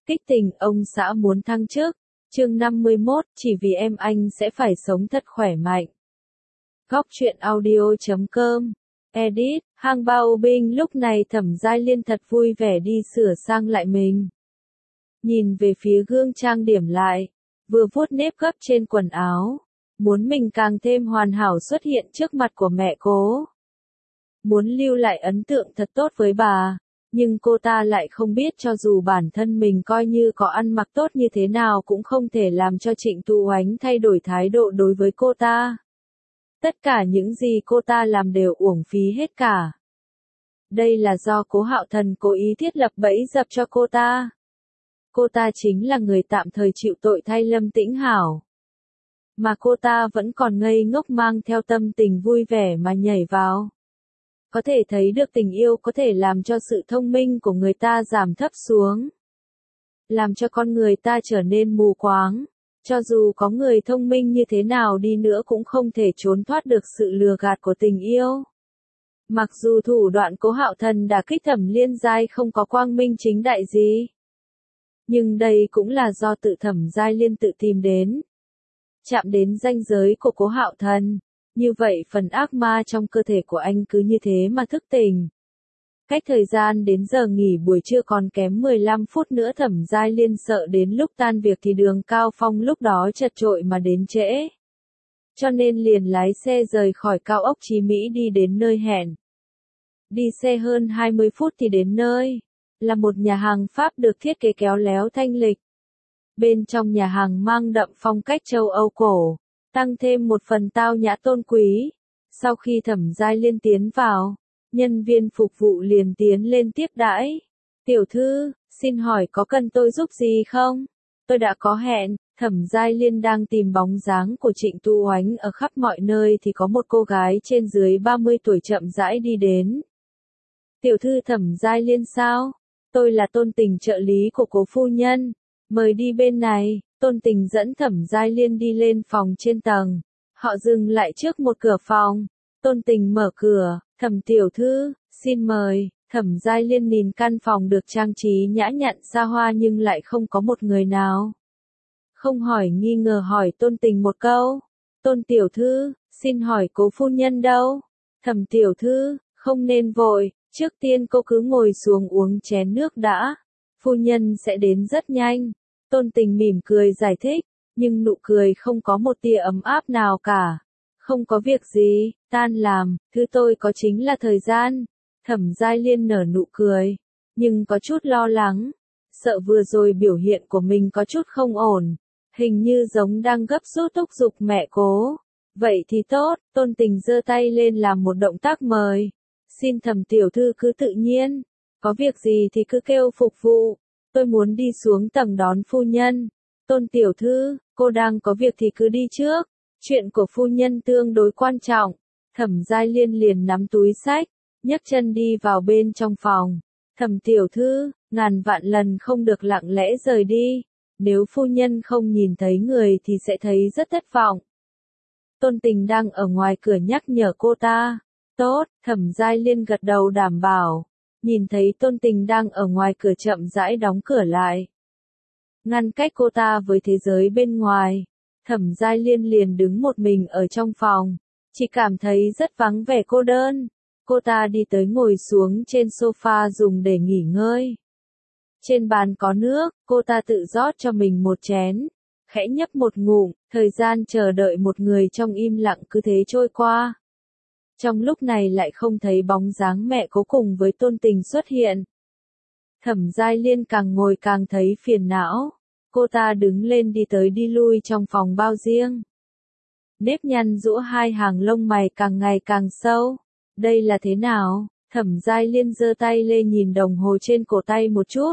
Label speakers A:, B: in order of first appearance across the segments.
A: Kích tình ông xã muốn thăng chức. Chương 51, chỉ vì em anh sẽ phải sống thật khỏe mạnh. Góc truyện audio.com. Edit, Hang Bao Binh. Lúc này Thẩm Giai Liên thật vui vẻ đi sửa sang lại mình. Nhìn về phía gương trang điểm lại, vừa vuốt nếp gấp trên quần áo, muốn mình càng thêm hoàn hảo xuất hiện trước mặt của mẹ cố. Muốn lưu lại ấn tượng thật tốt với bà. Nhưng cô ta lại không biết cho dù bản thân mình coi như có ăn mặc tốt như thế nào cũng không thể làm cho Trịnh Tú Oánh thay đổi thái độ đối với cô ta. Tất cả những gì cô ta làm đều uổng phí hết cả. Đây là do Cố Hạo Thần cố ý thiết lập bẫy dập cho cô ta. Cô ta chính là người tạm thời chịu tội thay Lâm Tĩnh Hảo. Mà cô ta vẫn còn ngây ngốc mang theo tâm tình vui vẻ mà nhảy vào. Có thể thấy được tình yêu có thể làm cho sự thông minh của người ta giảm thấp xuống. Làm cho con người ta trở nên mù quáng. Cho dù có người thông minh như thế nào đi nữa cũng không thể trốn thoát được sự lừa gạt của tình yêu. Mặc dù thủ đoạn Cố Hạo Thần đả kích Thẩm Liên Giai không có quang minh chính đại gì. Nhưng đây cũng là do tự Thẩm Giai Liên tự tìm đến. Chạm đến ranh giới của Cố Hạo Thần. Như vậy phần ác ma trong cơ thể của anh cứ như thế mà thức tỉnh. Cách thời gian đến giờ nghỉ buổi trưa còn kém 15 phút nữa Thẩm Giai Liên sợ đến lúc tan việc thì đường Cao Phong lúc đó chật chội mà đến trễ. Cho nên liền lái xe rời khỏi cao ốc Chí Mỹ đi đến nơi hẹn. Đi xe hơn 20 phút thì đến nơi. Là một nhà hàng Pháp được thiết kế khéo léo thanh lịch. Bên trong nhà hàng mang đậm phong cách châu Âu cổ. Tăng thêm một phần tao nhã tôn quý. Sau khi Thẩm Giai Liên tiến vào, nhân viên phục vụ liền tiến lên tiếp đãi. Tiểu thư, xin hỏi có cần tôi giúp gì không? Tôi đã có hẹn. Thẩm Giai Liên đang tìm bóng dáng của Trịnh Tú Oánh ở khắp mọi nơi thì có một cô gái trên dưới 30 tuổi chậm rãi đi đến. Tiểu thư Thẩm Giai Liên sao? Tôi là Tôn Tình trợ lý của Cố phu nhân. Mời đi bên này. Tôn Tình dẫn Thẩm Giai Liên đi lên phòng trên tầng. Họ dừng lại trước một cửa phòng. Tôn Tình mở cửa. Thẩm tiểu thư, xin mời. Thẩm Giai Liên nhìn căn phòng được trang trí nhã nhặn xa hoa nhưng lại không có một người nào. Không hỏi nghi ngờ hỏi Tôn Tình một câu. Tôn tiểu thư, xin hỏi Cố phu nhân đâu? Thẩm tiểu thư, không nên vội, trước tiên cô cứ ngồi xuống uống chén nước đã. Phu nhân sẽ đến rất nhanh. Tôn Tình mỉm cười giải thích, nhưng nụ cười không có một tia ấm áp nào cả. Không có việc gì, tan làm, thứ tôi có chính là thời gian. Thẩm Giai Liên nở nụ cười, nhưng có chút lo lắng. Sợ vừa rồi biểu hiện của mình có chút không ổn. Hình như giống đang gấp rút thúc giục mẹ Cố. Vậy thì tốt, Tôn Tình giơ tay lên làm một động tác mời. Xin Thẩm tiểu thư cứ tự nhiên. Có việc gì thì cứ kêu phục vụ. Tôi muốn đi xuống tầng đón phu nhân. Tôn tiểu thư, cô đang có việc thì cứ đi trước. Chuyện của phu nhân tương đối quan trọng. Thẩm Giai Liên liền nắm túi xách, nhấc chân đi vào bên trong phòng. Thẩm tiểu thư, ngàn vạn lần không được lặng lẽ rời đi. Nếu phu nhân không nhìn thấy người thì sẽ thấy rất thất vọng. Tôn Tình đang ở ngoài cửa nhắc nhở cô ta. Tốt, Thẩm Giai Liên gật đầu đảm bảo. Nhìn thấy Tôn Tình đang ở ngoài cửa chậm rãi đóng cửa lại. Ngăn cách cô ta với thế giới bên ngoài. Thẩm Giai Liên liền đứng một mình ở trong phòng. Chỉ cảm thấy rất vắng vẻ cô đơn. Cô ta đi tới ngồi xuống trên sofa dùng để nghỉ ngơi. Trên bàn có nước, cô ta tự rót cho mình một chén. Khẽ nhấp một ngụm, thời gian chờ đợi một người trong im lặng cứ thế trôi qua. Trong lúc này lại không thấy bóng dáng mẹ Cố cùng với Tôn Tình xuất hiện. Thẩm Giai Liên càng ngồi càng thấy phiền não. Cô ta đứng lên đi tới đi lui trong phòng bao riêng. Nếp nhăn giũa hai hàng lông mày càng ngày càng sâu. Đây là thế nào? Thẩm Giai Liên giơ tay lên nhìn đồng hồ trên cổ tay một chút.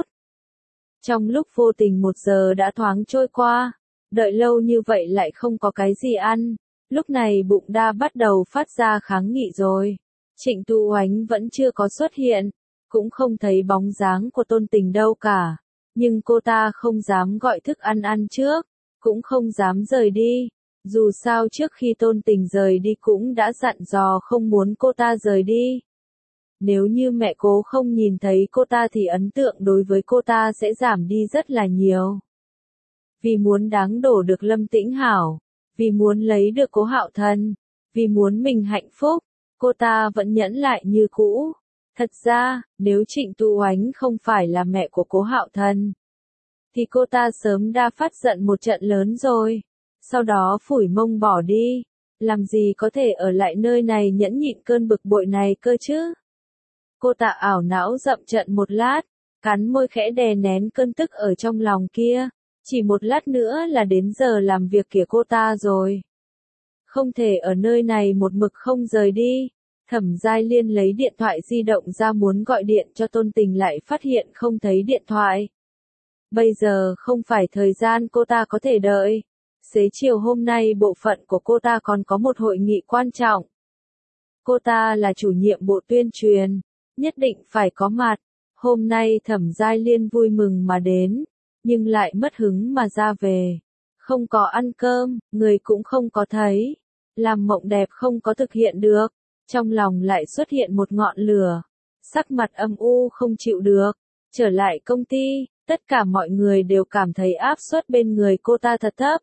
A: Trong lúc vô tình 1 giờ đã thoáng trôi qua. Đợi lâu như vậy lại không có cái gì ăn. Lúc này bụng đã bắt đầu phát ra kháng nghị rồi. Trịnh Tú Oánh vẫn chưa có xuất hiện. Cũng không thấy bóng dáng của Tôn Tình đâu cả. Nhưng cô ta không dám gọi thức ăn trước. Cũng không dám rời đi. Dù sao trước khi Tôn Tình rời đi cũng đã dặn dò không muốn cô ta rời đi. Nếu như mẹ cố không nhìn thấy cô ta thì ấn tượng đối với cô ta sẽ giảm đi rất là nhiều. Vì muốn đáng đổ được Lâm Tĩnh Hảo, vì muốn lấy được Cố Hạo Thần, vì muốn mình hạnh phúc, cô ta vẫn nhẫn lại như cũ. Thật ra, nếu Trịnh Tú Oánh không phải là mẹ của Cố Hạo Thần, thì cô ta sớm đã phát giận một trận lớn rồi. Sau đó phủi mông bỏ đi. Làm gì có thể ở lại nơi này nhẫn nhịn cơn bực bội này cơ chứ? Cô ta ảo não dậm trận một lát, cắn môi khẽ đè nén cơn tức ở trong lòng kia. Chỉ một lát nữa là đến giờ làm việc của cô ta rồi. Không thể ở nơi này một mực không rời đi. Thẩm Giai Liên lấy điện thoại di động ra muốn gọi điện cho Tôn Tình lại phát hiện không thấy điện thoại. Bây giờ không phải thời gian cô ta có thể đợi. Xế chiều hôm nay bộ phận của cô ta còn có một hội nghị quan trọng. Cô ta là chủ nhiệm bộ tuyên truyền, nhất định phải có mặt. Hôm nay Thẩm Giai Liên vui mừng mà đến, nhưng lại mất hứng mà ra về. Không có ăn cơm, người cũng không có thấy. Làm mộng đẹp không có thực hiện được. Trong lòng lại xuất hiện một ngọn lửa. Sắc mặt âm u không chịu được. Trở lại công ty, tất cả mọi người đều cảm thấy áp suất bên người cô ta thật thấp.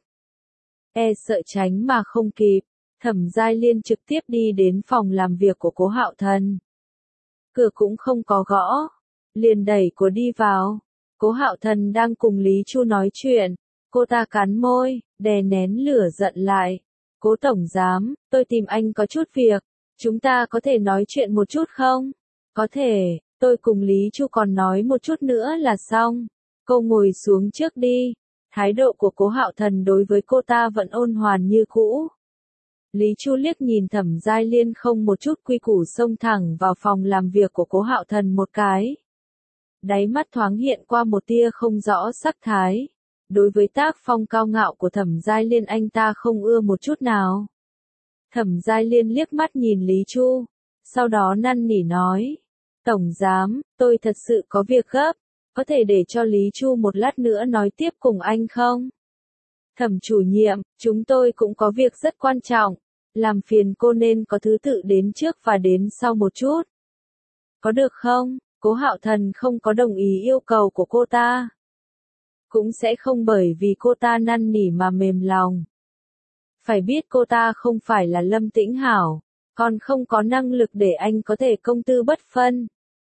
A: Sợ tránh mà không kịp, Thẩm Giai Liên trực tiếp đi đến phòng làm việc của Cố Hạo Thần. Cửa cũng không có gõ, liền đẩy cửa đi vào. Cố Hạo Thần đang cùng Lý Chu nói chuyện, cô ta cắn môi, đè nén lửa giận lại. Cố tổng giám, tôi tìm anh có chút việc, chúng ta có thể nói chuyện một chút không? Có thể, tôi cùng Lý Chu còn nói một chút nữa là xong. Cô ngồi xuống trước đi. Thái độ của Cố Hạo Thần đối với cô ta vẫn ôn hòa như cũ. Lý Chu liếc nhìn Thẩm Giai Liên không một chút quy củ xông thẳng vào phòng làm việc của Cố Hạo Thần một cái. Đáy mắt thoáng hiện qua một tia không rõ sắc thái. Đối với tác phong cao ngạo của Thẩm Giai Liên anh ta không ưa một chút nào. Thẩm Giai Liên liếc mắt nhìn Lý Chu, sau đó năn nỉ nói. Tổng giám, tôi thật sự có việc gấp. Có thể để cho Lý Chu một lát nữa nói tiếp cùng anh không? Thẩm chủ nhiệm, chúng tôi cũng có việc rất quan trọng. Làm phiền cô nên có thứ tự đến trước và đến sau một chút. Có được không? Cố Hạo Thần không có đồng ý yêu cầu của cô ta. Cũng sẽ không bởi vì cô ta năn nỉ mà mềm lòng. Phải biết cô ta không phải là Lâm Tĩnh Hảo, còn không có năng lực để anh có thể công tư bất phân.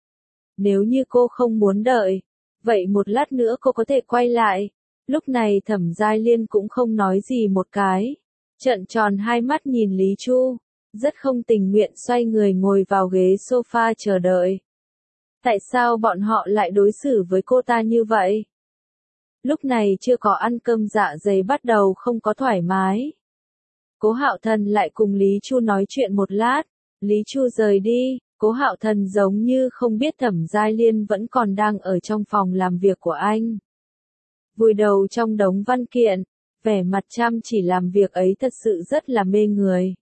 A: Nếu như cô không muốn đợi, vậy một lát nữa cô có thể quay lại. Lúc này Thẩm Giai Liên cũng không nói gì một cái. Trợn tròn hai mắt nhìn Lý Chu. Rất không tình nguyện xoay người ngồi vào ghế sofa chờ đợi. Tại sao bọn họ lại đối xử với cô ta như vậy? Lúc này chưa có ăn cơm dạ dày bắt đầu không có thoải mái. Cố Hạo Thần lại cùng Lý Chu nói chuyện một lát. Lý Chu rời đi. Cố Hạo Thần giống như không biết Thẩm Giai Liên vẫn còn đang ở trong phòng làm việc của anh. Vùi đầu trong đống văn kiện, vẻ mặt chăm chỉ làm việc ấy thật sự rất là mê người.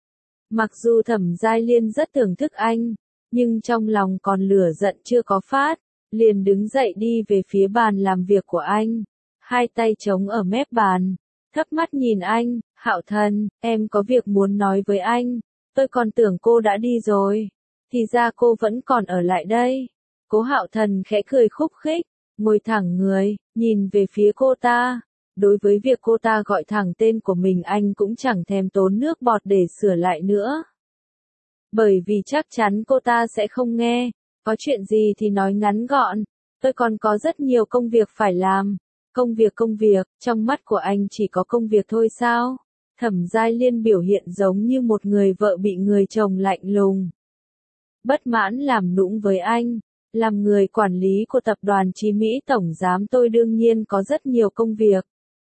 A: Mặc dù Thẩm Giai Liên rất thưởng thức anh, nhưng trong lòng còn lửa giận chưa có phát, liền đứng dậy đi về phía bàn làm việc của anh. Hai tay chống ở mép bàn, thấp mắt nhìn anh. Hạo Thần, em có việc muốn nói với anh, tôi còn tưởng cô đã đi rồi. Thì ra cô vẫn còn ở lại đây. Cố Hạo Thần khẽ cười khúc khích, ngồi thẳng người, nhìn về phía cô ta. Đối với việc cô ta gọi thẳng tên của mình anh cũng chẳng thèm tốn nước bọt để sửa lại nữa. Bởi vì chắc chắn cô ta sẽ không nghe. Có chuyện gì thì nói ngắn gọn. Tôi còn có rất nhiều công việc phải làm. Công việc, trong mắt của anh chỉ có công việc thôi sao? Thẩm Giai Liên biểu hiện giống như một người vợ bị người chồng lạnh lùng. Bất mãn làm nũng với anh. Làm người quản lý của tập đoàn Chí Mỹ Tổng Giám tôi đương nhiên có rất nhiều công việc.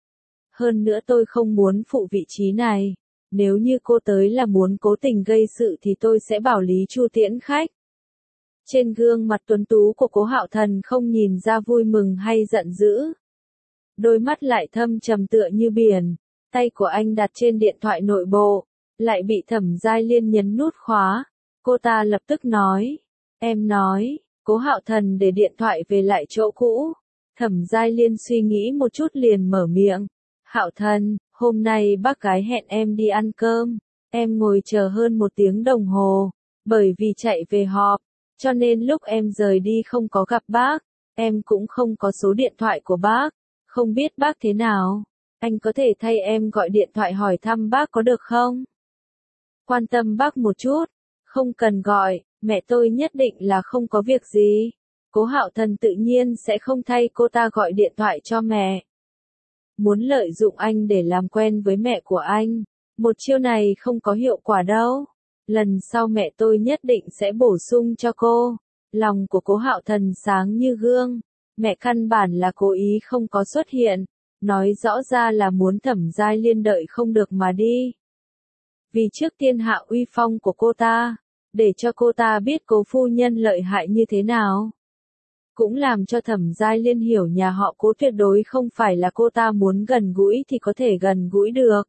A: Hơn nữa tôi không muốn phụ vị trí này. Nếu như cô tới là muốn cố tình gây sự thì tôi sẽ bảo Lý Chu tiễn khách. Trên gương mặt tuấn tú của Cố Hạo Thần không nhìn ra vui mừng hay giận dữ. Đôi mắt lại thâm trầm tựa như biển. Tay của anh đặt trên điện thoại nội bộ, lại bị Thẩm Giai Liên nhấn nút khóa. Cô ta lập tức nói. Em nói. Cố Hạo Thần để điện thoại về lại chỗ cũ. Thẩm Giai Liên suy nghĩ một chút liền mở miệng. Hạo Thần, hôm nay bác gái hẹn em đi ăn cơm. Em ngồi chờ hơn 1 tiếng đồng hồ. Bởi vì chạy về họp. Cho nên lúc em rời đi không có gặp bác, em cũng không có số điện thoại của bác, không biết bác thế nào. Anh có thể thay em gọi điện thoại hỏi thăm bác có được không? Quan tâm bác một chút, không cần gọi, mẹ tôi nhất định là không có việc gì. Cố Hạo Thần tự nhiên sẽ không thay cô ta gọi điện thoại cho mẹ. Muốn lợi dụng anh để làm quen với mẹ của anh, một chiêu này không có hiệu quả đâu. Lần sau mẹ tôi nhất định sẽ bổ sung cho cô. Lòng của Cố Hạo Thần sáng như gương, mẹ căn bản là cố ý không có xuất hiện, nói rõ ra là muốn Thẩm Giai Liên đợi không được mà đi. Vì trước tiên hạ uy phong của cô ta, để cho cô ta biết Cố phu nhân lợi hại như thế nào. Cũng làm cho Thẩm Giai Liên hiểu nhà họ Cố tuyệt đối không phải là cô ta muốn gần gũi thì có thể gần gũi được.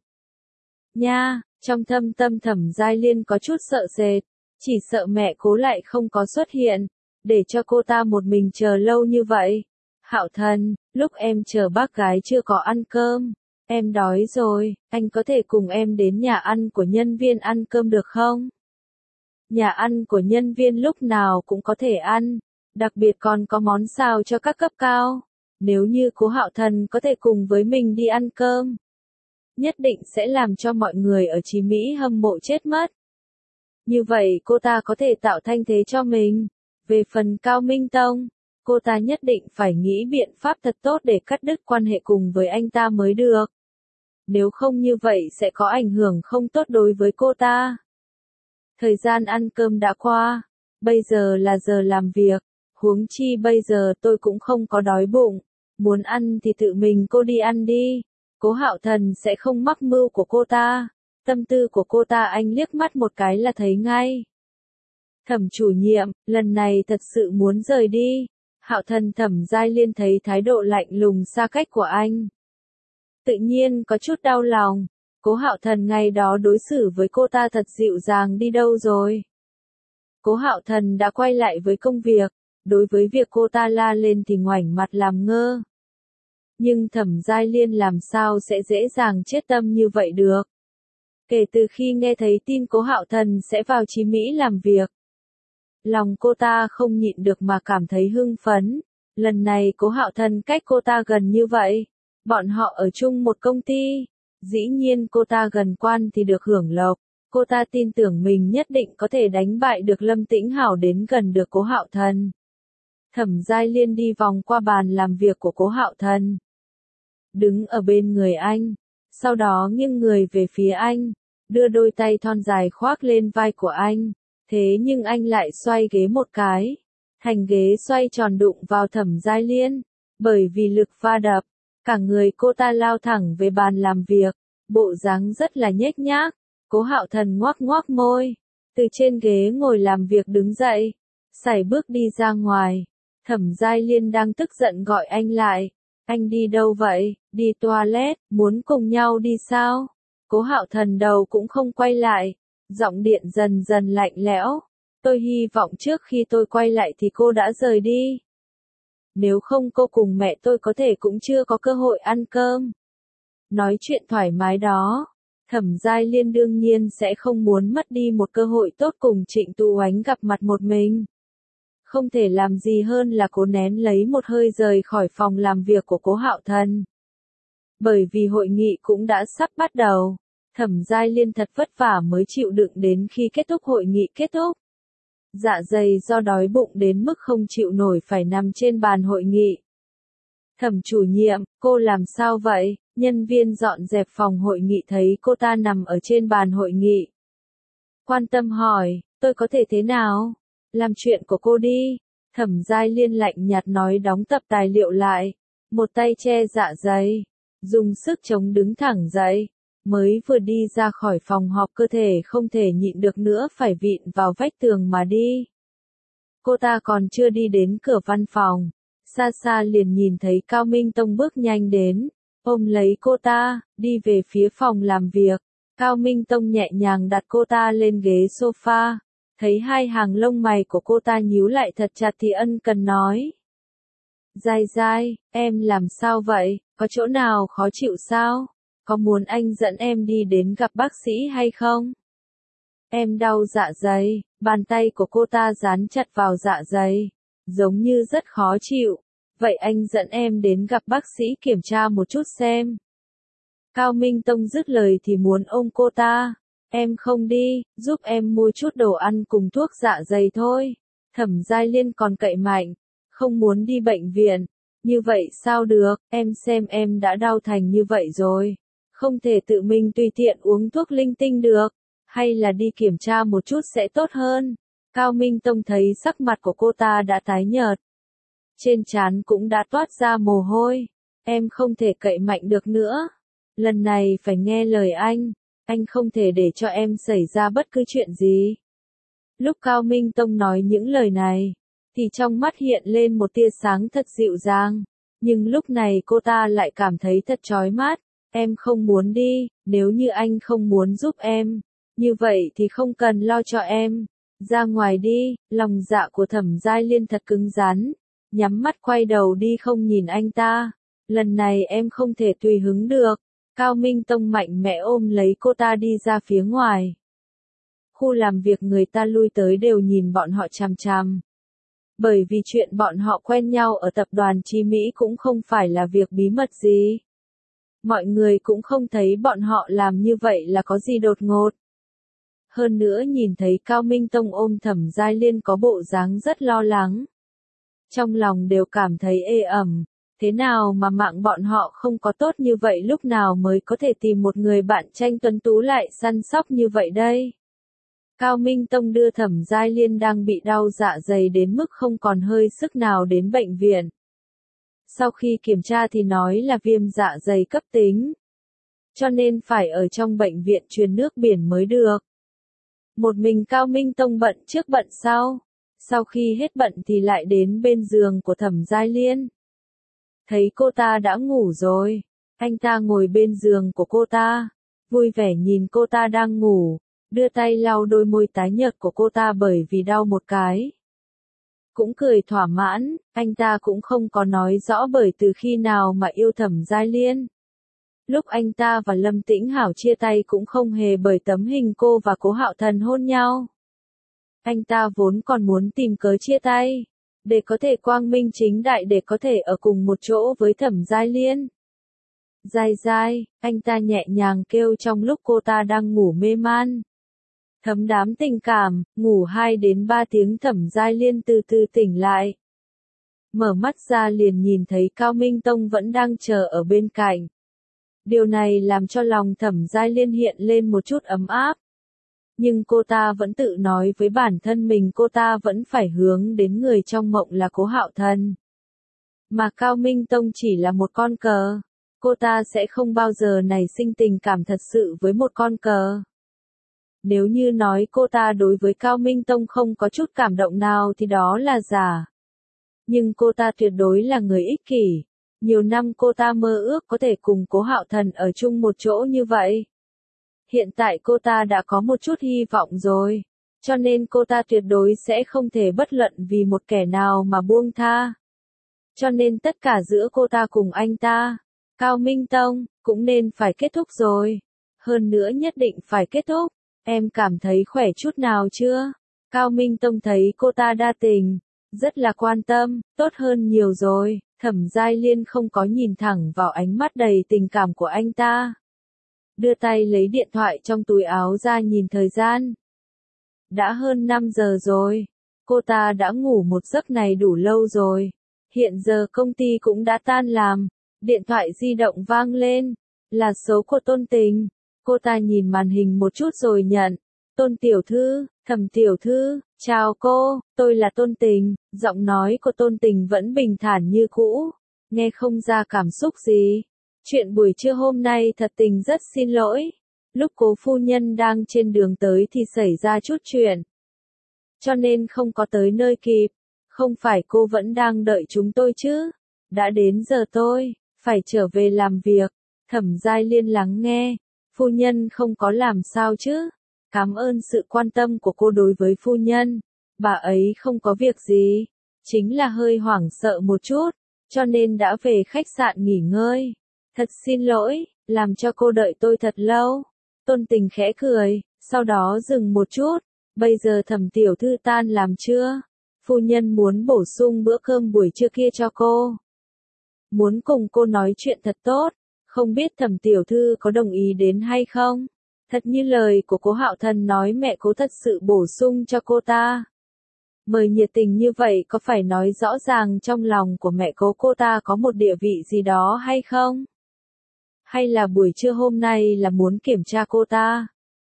A: Nha, trong thâm tâm Thẩm Giai Liên có chút sợ sệt, chỉ sợ mẹ Cố lại không có xuất hiện, để cho cô ta một mình chờ lâu như vậy. Hạo Thần, lúc em chờ bác gái chưa có ăn cơm, em đói rồi, anh có thể cùng em đến nhà ăn của nhân viên ăn cơm được không? Nhà ăn của nhân viên lúc nào cũng có thể ăn, đặc biệt còn có món xào cho các cấp cao. Nếu như Cố Hạo Thần có thể cùng với mình đi ăn cơm, nhất định sẽ làm cho mọi người ở Chí Mỹ hâm mộ chết mất. Như vậy cô ta có thể tạo thanh thế cho mình. Về phần Cao Minh Tông, cô ta nhất định phải nghĩ biện pháp thật tốt để cắt đứt quan hệ cùng với anh ta mới được. Nếu không như vậy sẽ có ảnh hưởng không tốt đối với cô ta. Thời gian ăn cơm đã qua, bây giờ là giờ làm việc, huống chi bây giờ tôi cũng không có đói bụng, muốn ăn thì tự mình cô đi ăn đi. Cố Hạo Thần sẽ không mắc mưu của cô ta, tâm tư của cô ta anh liếc mắt một cái là thấy ngay. Thẩm chủ nhiệm, lần này thật sự muốn rời đi. Hạo Thần Thẩm Giai Liên thấy thái độ lạnh lùng xa cách của anh, tự nhiên có chút đau lòng. Cố Hạo Thần ngày đó đối xử với cô ta thật dịu dàng đi đâu rồi. Cố Hạo Thần đã quay lại với công việc, đối với việc cô ta la lên thì ngoảnh mặt làm ngơ. Nhưng Thẩm Giai Liên làm sao sẽ dễ dàng chết tâm như vậy được. Kể từ khi nghe thấy tin Cố Hạo Thần sẽ vào Chí Mỹ làm việc, lòng cô ta không nhịn được mà cảm thấy hưng phấn. Lần này Cố Hạo Thần cách cô ta gần như vậy, bọn họ ở chung một công ty, dĩ nhiên cô ta gần quan thì được hưởng lộc. Cô ta tin tưởng mình nhất định có thể đánh bại được Lâm Tĩnh Hảo đến gần được Cố Hạo Thần. Thẩm Giai Liên đi vòng qua bàn làm việc của Cố Hạo Thần, đứng ở bên người anh, sau đó nghiêng người về phía anh, đưa đôi tay thon dài khoác lên vai của anh. Thế nhưng anh lại xoay ghế một cái, thành ghế xoay tròn đụng vào Thẩm Giai Liên. Bởi vì lực va đập, cả người cô ta lao thẳng về bàn làm việc, bộ dáng rất là nhếch nhác. Cố Hạo Thần ngoác ngoác môi, từ trên ghế ngồi làm việc đứng dậy, sải bước đi ra ngoài. Thẩm Giai Liên đang tức giận gọi anh lại. Anh đi đâu vậy? Đi toilet, muốn cùng nhau đi sao? Cố Hạo Thần đầu cũng không quay lại, giọng điện dần dần lạnh lẽo. Tôi hy vọng trước khi tôi quay lại thì cô đã rời đi. Nếu không cô cùng mẹ tôi có thể cũng chưa có cơ hội ăn cơm. Nói chuyện thoải mái đó. Thẩm Giai Liên đương nhiên sẽ không muốn mất đi một cơ hội tốt cùng Trịnh Tú Ánh gặp mặt một mình. Không thể làm gì hơn là cố nén lấy một hơi rời khỏi phòng làm việc của Cố Hạo Thần. Bởi vì hội nghị cũng đã sắp bắt đầu, Thẩm Giai Liên thật vất vả mới chịu đựng đến khi kết thúc hội nghị kết thúc. Dạ dày do đói bụng đến mức không chịu nổi phải nằm trên bàn hội nghị. Thẩm chủ nhiệm, cô làm sao vậy? Nhân viên dọn dẹp phòng hội nghị thấy cô ta nằm ở trên bàn hội nghị, quan tâm hỏi, tôi có thể thế nào? Làm chuyện của cô đi. Thẩm Giai Liên lạnh nhạt nói đóng tập tài liệu lại, một tay che dạ dày, dùng sức chống đứng thẳng dậy. Mới vừa đi ra khỏi phòng họp cơ thể không thể nhịn được nữa phải vịn vào vách tường mà đi. Cô ta còn chưa đi đến cửa văn phòng, xa xa liền nhìn thấy Cao Minh Tông bước nhanh đến, ôm lấy cô ta, đi về phía phòng làm việc. Cao Minh Tông nhẹ nhàng đặt cô ta lên ghế sofa, thấy hai hàng lông mày của cô ta nhíu lại thật chặt thì ân cần nói. Giai Giai, em làm sao vậy, có chỗ nào khó chịu sao? Có muốn anh dẫn em đi đến gặp bác sĩ hay không? Em đau dạ dày, bàn tay của cô ta dán chặt vào dạ dày, giống như rất khó chịu. Vậy anh dẫn em đến gặp bác sĩ kiểm tra một chút xem. Cao Minh Tông dứt lời thì muốn ôm cô ta. Em không đi, giúp em mua chút đồ ăn cùng thuốc dạ dày thôi. Thẩm Giai Liên còn cậy mạnh, không muốn đi bệnh viện. Như vậy sao được, em xem em đã đau thành như vậy rồi. Không thể tự mình tùy tiện uống thuốc linh tinh được. Hay là đi kiểm tra một chút sẽ tốt hơn. Cao Minh Tông thấy sắc mặt của cô ta đã tái nhợt. Trên trán cũng đã toát ra mồ hôi. Em không thể cậy mạnh được nữa. Lần này phải nghe lời anh không thể để cho em xảy ra bất cứ chuyện gì. Lúc Cao Minh Tông nói những lời này, thì trong mắt hiện lên một tia sáng thật dịu dàng. Nhưng lúc này cô ta lại cảm thấy thật chói mắt. Em không muốn đi, nếu như anh không muốn giúp em, như vậy thì không cần lo cho em. Ra ngoài đi, lòng dạ của Thẩm Giai Liên thật cứng rắn. Nhắm mắt quay đầu đi không nhìn anh ta. Lần này em không thể tùy hứng được. Cao Minh Tông mạnh mẽ ôm lấy cô ta đi ra phía ngoài. Khu làm việc người ta lui tới đều nhìn bọn họ chằm chằm. Bởi vì chuyện bọn họ quen nhau ở tập đoàn Chi Mỹ cũng không phải là việc bí mật gì. Mọi người cũng không thấy bọn họ làm như vậy là có gì đột ngột. Hơn nữa nhìn thấy Cao Minh Tông ôm Thẩm Giai Liên có bộ dáng rất lo lắng. Trong lòng đều cảm thấy ê ẩm. Thế nào mà mạng bọn họ không có tốt như vậy, lúc nào mới có thể tìm một người bạn tranh tuấn tú lại săn sóc như vậy đây? Cao Minh Tông đưa Thẩm Giai Liên đang bị đau dạ dày đến mức không còn hơi sức nào đến bệnh viện. Sau khi kiểm tra thì nói là viêm dạ dày cấp tính. Cho nên phải ở trong bệnh viện truyền nước biển mới được. Một mình Cao Minh Tông bận trước bận sau. Sau khi hết bận thì lại đến bên giường của Thẩm Giai Liên. Thấy cô ta đã ngủ rồi, anh ta ngồi bên giường của cô ta, vui vẻ nhìn cô ta đang ngủ, đưa tay lau đôi môi tái nhợt của cô ta bởi vì đau một cái. Cũng cười thỏa mãn, anh ta cũng không có nói rõ bởi từ khi nào mà yêu Thẩm Giai Liên. Lúc anh ta và Lâm Tĩnh Hảo chia tay cũng không hề bởi tấm hình cô và Cố Hạo Thần hôn nhau. Anh ta vốn còn muốn tìm cớ chia tay, để có thể quang minh chính đại để có thể ở cùng một chỗ với Thẩm Giai Liên. Giai Giai, anh ta nhẹ nhàng kêu trong lúc cô ta đang ngủ mê man. Thấm đám tình cảm, ngủ 2 đến 3 tiếng Thẩm Giai Liên từ từ tỉnh lại. Mở mắt ra liền nhìn thấy Cao Minh Tông vẫn đang chờ ở bên cạnh. Điều này làm cho lòng Thẩm Giai Liên hiện lên một chút ấm áp. Nhưng cô ta vẫn tự nói với bản thân mình cô ta vẫn phải hướng đến người trong mộng là Cố Hạo Thần. Mà Cao Minh Tông chỉ là một con cờ. Cô ta sẽ không bao giờ nảy sinh tình cảm thật sự với một con cờ. Nếu như nói cô ta đối với Cao Minh Tông không có chút cảm động nào thì đó là giả. Nhưng cô ta tuyệt đối là người ích kỷ. Nhiều năm cô ta mơ ước có thể cùng Cố Hạo Thần ở chung một chỗ như vậy. Hiện tại cô ta đã có một chút hy vọng rồi. Cho nên cô ta tuyệt đối sẽ không thể bất luận vì một kẻ nào mà buông tha. Cho nên tất cả giữa cô ta cùng anh ta, Cao Minh Tông, cũng nên phải kết thúc rồi. Hơn nữa nhất định phải kết thúc. Em cảm thấy khỏe chút nào chưa? Cao Minh Tông thấy cô ta đa tình, rất là quan tâm, tốt hơn nhiều rồi. Thẩm Giai Liên không có nhìn thẳng vào ánh mắt đầy tình cảm của anh ta. Đưa tay lấy điện thoại trong túi áo ra nhìn thời gian. Đã hơn 5 giờ rồi. Cô ta đã ngủ một giấc này đủ lâu rồi. Hiện giờ công ty cũng đã tan làm. Điện thoại di động vang lên. Là số của Tôn Tình. Cô ta nhìn màn hình một chút rồi nhận. Tôn tiểu thư, Thẩm tiểu thư, chào cô, tôi là Tôn Tình. Giọng nói của Tôn Tình vẫn bình thản như cũ. Nghe không ra cảm xúc gì. Chuyện buổi trưa hôm nay thật tình rất xin lỗi. Lúc Cố phu nhân đang trên đường tới thì xảy ra chút chuyện. Cho nên không có tới nơi kịp. Không phải cô vẫn đang đợi chúng tôi chứ? Đã đến giờ tôi, phải trở về làm việc. Thẩm Giai Liên lắng nghe. Phu nhân không có làm sao chứ? Cảm ơn sự quan tâm của cô đối với phu nhân. Bà ấy không có việc gì. Chính là hơi hoảng sợ một chút. Cho nên đã về khách sạn nghỉ ngơi. Thật xin lỗi, làm cho cô đợi tôi thật lâu. Tôn Tình khẽ cười, Sau đó dừng một chút, bây giờ Thẩm tiểu thư tan làm chưa? Phu nhân muốn bổ sung bữa cơm buổi trưa kia cho cô. Muốn cùng cô nói chuyện thật tốt, không biết Thẩm tiểu thư có đồng ý đến hay không? Thật như lời của cố Hạo Thần nói mẹ cố thật sự bổ sung cho cô ta. Mời nhiệt tình như vậy có phải nói rõ ràng trong lòng của mẹ cô ta có một địa vị gì đó hay không? Hay là buổi trưa hôm nay là muốn kiểm tra cô ta?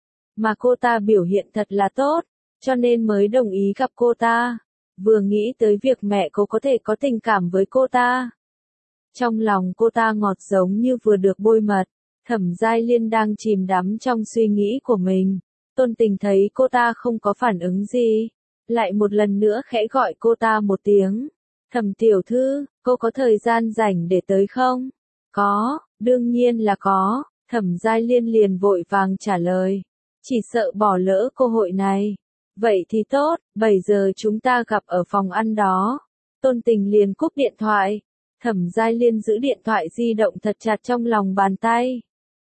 A: Mà cô ta biểu hiện thật là tốt, cho nên mới đồng ý gặp cô ta. Vừa nghĩ tới việc mẹ cô có thể có tình cảm với cô ta. Trong lòng cô ta ngọt giống như vừa được bôi mật. Thẩm Giai Liên đang chìm đắm trong suy nghĩ của mình. Tôn Tình thấy cô ta không có phản ứng gì, lại một lần nữa khẽ gọi cô ta một tiếng. Thẩm tiểu thư, cô có thời gian rảnh để tới không? Có, đương nhiên là có. Thẩm Giai Liên liền vội vàng trả lời. Chỉ sợ bỏ lỡ cơ hội này. Vậy thì tốt, 7 giờ chúng ta gặp ở phòng ăn đó. Tôn Tình liền cúp điện thoại. Thẩm Giai Liên giữ điện thoại di động thật chặt trong lòng bàn tay.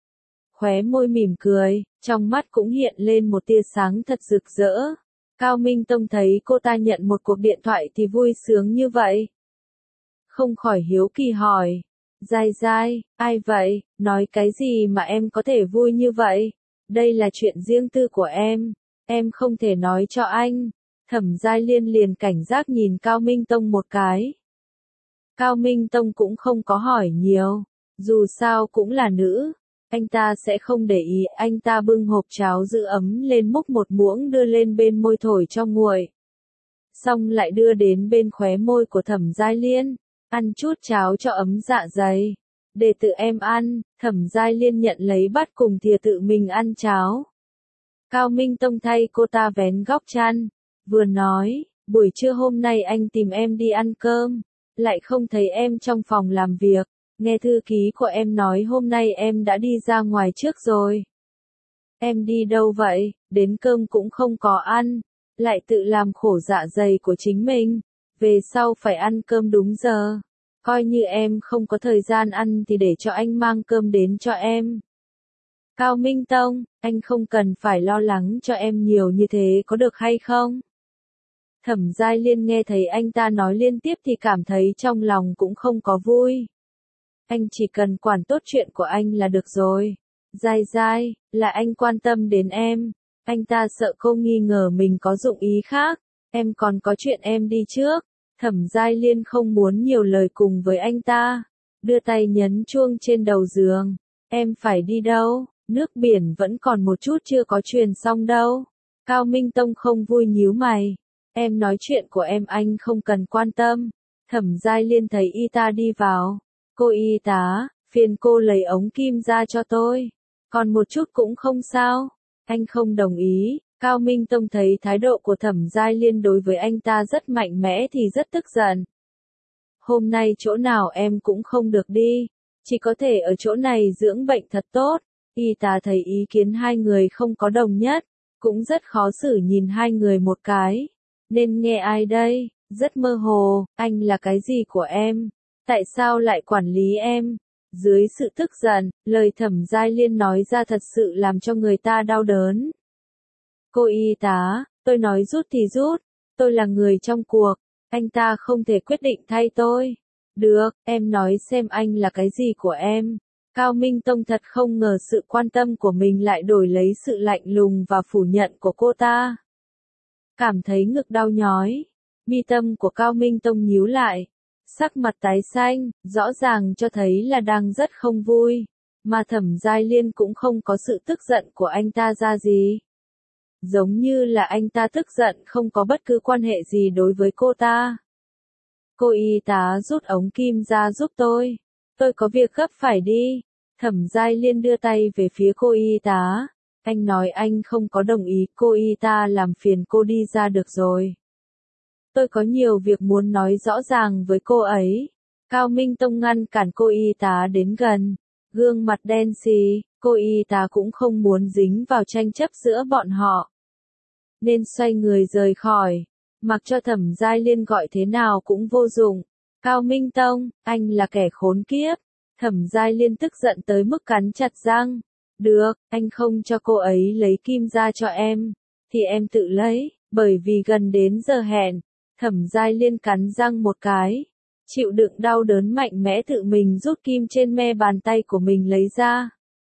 A: Khóe môi mỉm cười, trong mắt cũng hiện lên một tia sáng thật rực rỡ. Cao Minh Tông thấy cô ta nhận một cuộc điện thoại thì vui sướng như vậy. Không khỏi hiếu kỳ hỏi. Giai Giai, ai vậy, nói cái gì mà em có thể vui như vậy? Đây là chuyện riêng tư của em không thể nói cho anh. Thẩm Giai Liên liền cảnh giác nhìn Cao Minh Tông một cái. Cao Minh Tông cũng không có hỏi nhiều, dù sao cũng là nữ, anh ta sẽ không để ý. Anh ta bưng hộp cháo giữ ấm lên múc một muỗng đưa lên bên môi thổi cho nguội. Xong lại đưa đến bên khóe môi của Thẩm Giai Liên, ăn chút cháo cho ấm dạ dày. Để tự em ăn. Thẩm Giai Liên nhận lấy bát cùng thìa tự mình ăn cháo. Cao Minh Tông thay cô ta vén góc chăn, vừa nói, buổi trưa hôm nay anh tìm em đi ăn cơm, lại không thấy em trong phòng làm việc, nghe thư ký của em nói hôm nay em đã đi ra ngoài trước rồi. Em đi đâu vậy, đến cơm cũng không có ăn, lại tự làm khổ dạ dày của chính mình, về sau phải ăn cơm đúng giờ. Coi như em không có thời gian ăn thì để cho anh mang cơm đến cho em. Cao Minh Tông, anh không cần phải lo lắng cho em nhiều như thế có được hay không? Thẩm Giai Liên nghe thấy anh ta nói liên tiếp thì cảm thấy trong lòng cũng không có vui. Anh chỉ cần quản tốt chuyện của anh là được rồi. Giai Giai, là anh quan tâm đến em. Anh ta sợ cô nghi ngờ mình có dụng ý khác. Em còn có chuyện em đi trước. Thẩm Giai Liên không muốn nhiều lời cùng với anh ta. Đưa tay nhấn chuông trên đầu giường. Em phải đi đâu? Nước biển vẫn còn một chút chưa có truyền xong đâu. Cao Minh Tông không vui nhíu mày. Em nói chuyện của em anh không cần quan tâm. Thẩm Giai Liên thấy y tá đi vào. Cô y tá, phiền cô lấy ống kim ra cho tôi. Còn một chút cũng không sao. Anh không đồng ý. Cao Minh Tông thấy thái độ của Thẩm Giai Liên đối với anh ta rất mạnh mẽ thì rất tức giận. Hôm nay chỗ nào em cũng không được đi. Chỉ có thể ở chỗ này dưỡng bệnh thật tốt. Y tá thấy ý kiến hai người không có đồng nhất. Cũng rất khó xử nhìn hai người một cái. Nên nghe ai đây? Rất mơ hồ. Anh là cái gì của em? Tại sao lại quản lý em? Dưới sự tức giận, lời Thẩm Giai Liên nói ra thật sự làm cho người ta đau đớn. Cô y tá, tôi nói rút thì rút. Tôi là người trong cuộc. Anh ta không thể quyết định thay tôi. Được, em nói xem anh là cái gì của em. Cao Minh Tông thật không ngờ sự quan tâm của mình lại đổi lấy sự lạnh lùng và phủ nhận của cô ta. Cảm thấy ngực đau nhói. Mi tâm của Cao Minh Tông nhíu lại. Sắc mặt tái xanh, rõ ràng cho thấy là đang rất không vui. Mà Thẩm Giai Liên cũng không có sự tức giận của anh ta ra gì. Giống như là anh ta tức giận không có bất cứ quan hệ gì đối với cô ta. Cô y tá rút ống kim ra giúp tôi. Tôi có việc gấp phải đi. Thẩm Giai Liên đưa tay về phía cô y tá. Anh nói anh không có đồng ý, cô y tá làm phiền cô đi ra được rồi. Tôi có nhiều việc muốn nói rõ ràng với cô ấy. Cao Minh Tông ngăn cản cô y tá đến gần. Gương mặt đen xì, cô y tá cũng không muốn dính vào tranh chấp giữa bọn họ. Nên xoay người rời khỏi. Mặc cho Thẩm Giai Liên gọi thế nào cũng vô dụng. Cao Minh Tông, anh là kẻ khốn kiếp. Thẩm Giai Liên tức giận tới mức cắn chặt răng. Được, anh không cho cô ấy lấy kim ra cho em, thì em tự lấy, bởi vì gần đến giờ hẹn. Thẩm Giai Liên cắn răng một cái, chịu đựng đau đớn mạnh mẽ tự mình rút kim trên me bàn tay của mình lấy ra.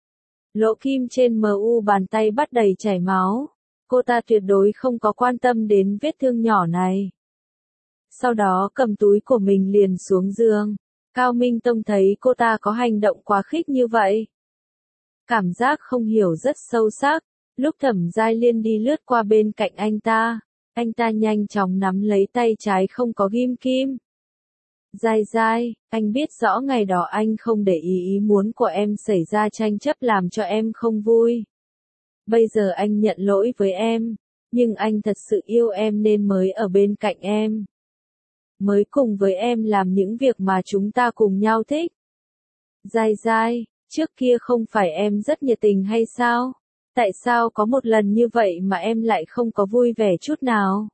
A: Lỗ kim trên mu bàn tay bắt đầy chảy máu, cô ta tuyệt đối không có quan tâm đến vết thương nhỏ này. Sau đó cầm túi của mình liền xuống giường, Cao Minh Tông thấy cô ta có hành động quá khích như vậy. Cảm giác không hiểu rất sâu sắc, lúc Thẩm Giai Liên đi lướt qua bên cạnh anh ta nhanh chóng nắm lấy tay trái không có ghim kim. Giai Giai, anh biết rõ ngày đó anh không để ý muốn của em xảy ra tranh chấp làm cho em không vui. Bây giờ anh nhận lỗi với em, nhưng anh thật sự yêu em nên mới ở bên cạnh em. Mới cùng với em làm những việc mà chúng ta cùng nhau thích. Giai Giai, trước kia không phải em rất nhiệt tình hay sao? Tại sao có một lần như vậy mà em lại không có vui vẻ chút nào?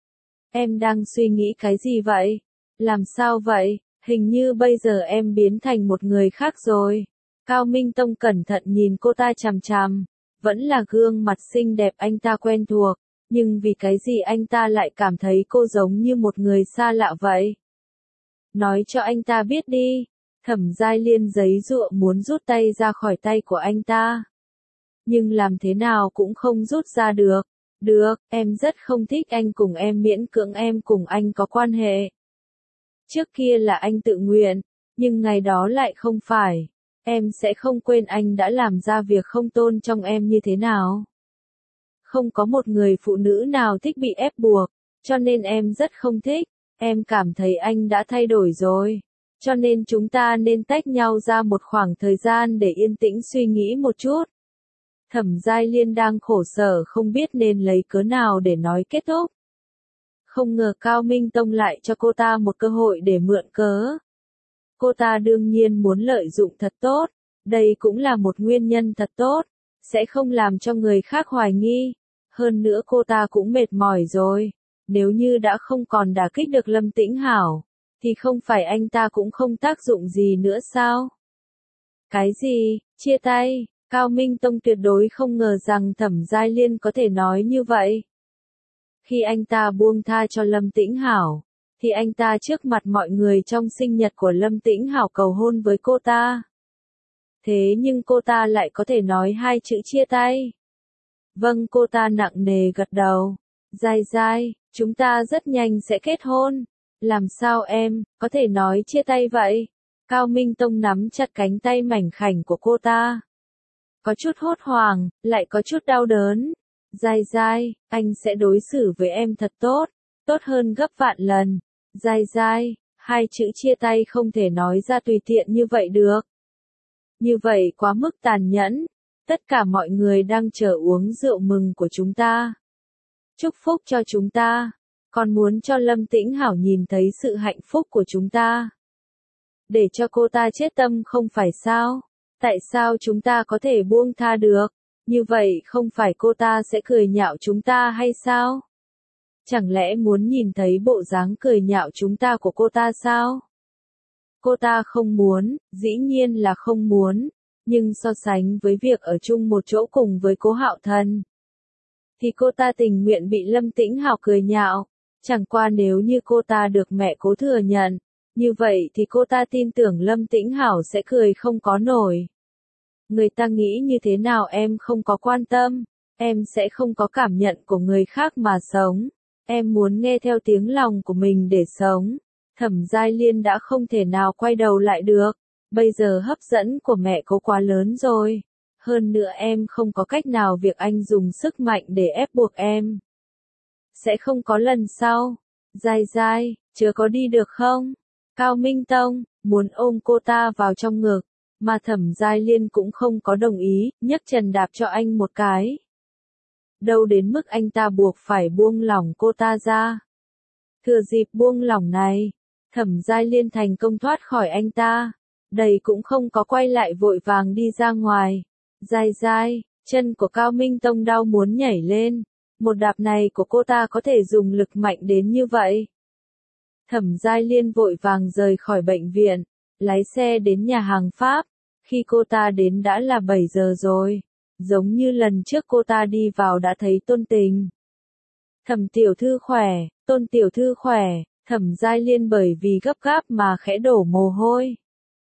A: Em đang suy nghĩ cái gì vậy? Làm sao vậy? Hình như bây giờ em biến thành một người khác rồi. Cao Minh Tông cẩn thận nhìn cô ta chằm chằm. Vẫn là gương mặt xinh đẹp anh ta quen thuộc. Nhưng vì cái gì anh ta lại cảm thấy cô giống như một người xa lạ vậy? Nói cho anh ta biết đi. Thẩm Giai Liên giấy giụa muốn rút tay ra khỏi tay của anh ta. Nhưng làm thế nào cũng không rút ra được. Được, em rất không thích anh cùng em miễn cưỡng em cùng anh có quan hệ. Trước kia là anh tự nguyện, nhưng ngày đó lại không phải. Em sẽ không quên anh đã làm ra việc không tôn trọng em như thế nào. Không có một người phụ nữ nào thích bị ép buộc, cho nên em rất không thích. Em cảm thấy anh đã thay đổi rồi. Cho nên chúng ta nên tách nhau ra một khoảng thời gian để yên tĩnh suy nghĩ một chút. Thẩm Giai Liên đang khổ sở không biết nên lấy cớ nào để nói kết thúc. Không ngờ Cao Minh Tông lại cho cô ta một cơ hội để mượn cớ. Cô ta đương nhiên muốn lợi dụng thật tốt, đây cũng là một nguyên nhân thật tốt, sẽ không làm cho người khác hoài nghi. Hơn nữa cô ta cũng mệt mỏi rồi, nếu như đã không còn đả kích được Lâm Tĩnh Hảo, thì không phải anh ta cũng không tác dụng gì nữa sao? Cái gì, chia tay? Cao Minh Tông tuyệt đối không ngờ rằng Thẩm Giai Liên có thể nói như vậy. Khi anh ta buông tha cho Lâm Tĩnh Hảo, thì anh ta trước mặt mọi người trong sinh nhật của Lâm Tĩnh Hảo cầu hôn với cô ta. Thế nhưng cô ta lại có thể nói hai chữ chia tay. Vâng, cô ta nặng nề gật đầu. Giai Giai, chúng ta rất nhanh sẽ kết hôn. Làm sao em, có thể nói chia tay vậy? Cao Minh Tông nắm chặt cánh tay mảnh khảnh của cô ta. Có chút hốt hoảng, lại có chút đau đớn. Giai Giai, anh sẽ đối xử với em thật tốt, tốt hơn gấp vạn lần. Giai Giai, hai chữ chia tay không thể nói ra tùy tiện như vậy được. Như vậy quá mức tàn nhẫn. Tất cả mọi người đang chờ uống rượu mừng của chúng ta. Chúc phúc cho chúng ta. Còn muốn cho Lâm Tĩnh Hảo nhìn thấy sự hạnh phúc của chúng ta. Để cho cô ta chết tâm không phải sao? Tại sao chúng ta có thể buông tha được? Như vậy không phải cô ta sẽ cười nhạo chúng ta hay sao? Chẳng lẽ muốn nhìn thấy bộ dáng cười nhạo chúng ta của cô ta sao? Cô ta không muốn, dĩ nhiên là không muốn, nhưng so sánh với việc ở chung một chỗ cùng với Cố Hạo Thần, thì cô ta tình nguyện bị Lâm Tĩnh Hảo cười nhạo. Chẳng qua nếu như cô ta được mẹ Cố thừa nhận, như vậy thì cô ta tin tưởng Lâm Tĩnh Hảo sẽ cười không có nổi. Người ta nghĩ như thế nào em không có quan tâm, em sẽ không có cảm nhận của người khác mà sống. Em muốn nghe theo tiếng lòng của mình để sống. Thẩm Giai Liên đã không thể nào quay đầu lại được. Bây giờ hấp dẫn của mẹ Cố quá lớn rồi. Hơn nữa em không có cách nào việc anh dùng sức mạnh để ép buộc em. Sẽ không có lần sau. Giai Giai, chưa có đi được không? Cao Minh Tông, muốn ôm cô ta vào trong ngực. Mà Thẩm Giai Liên cũng không có đồng ý, nhấc chân đạp cho anh một cái. Đâu đến mức anh ta buộc phải buông lỏng cô ta ra. Thừa dịp buông lỏng này, Thẩm Giai Liên thành công thoát khỏi anh ta. Đầy cũng không có quay lại vội vàng đi ra ngoài. Giai Giai, chân của Cao Minh Tông đau muốn nhảy lên. Một đạp này của cô ta có thể dùng lực mạnh đến như vậy. Thẩm Giai Liên vội vàng rời khỏi bệnh viện, lái xe đến nhà hàng Pháp. Khi cô ta đến đã là 7 giờ rồi. Giống như lần trước cô ta đi vào đã thấy Tôn Tình. Thẩm tiểu thư khỏe, Tôn tiểu thư khỏe, Thẩm Giai Liên bởi vì gấp gáp mà khẽ đổ mồ hôi.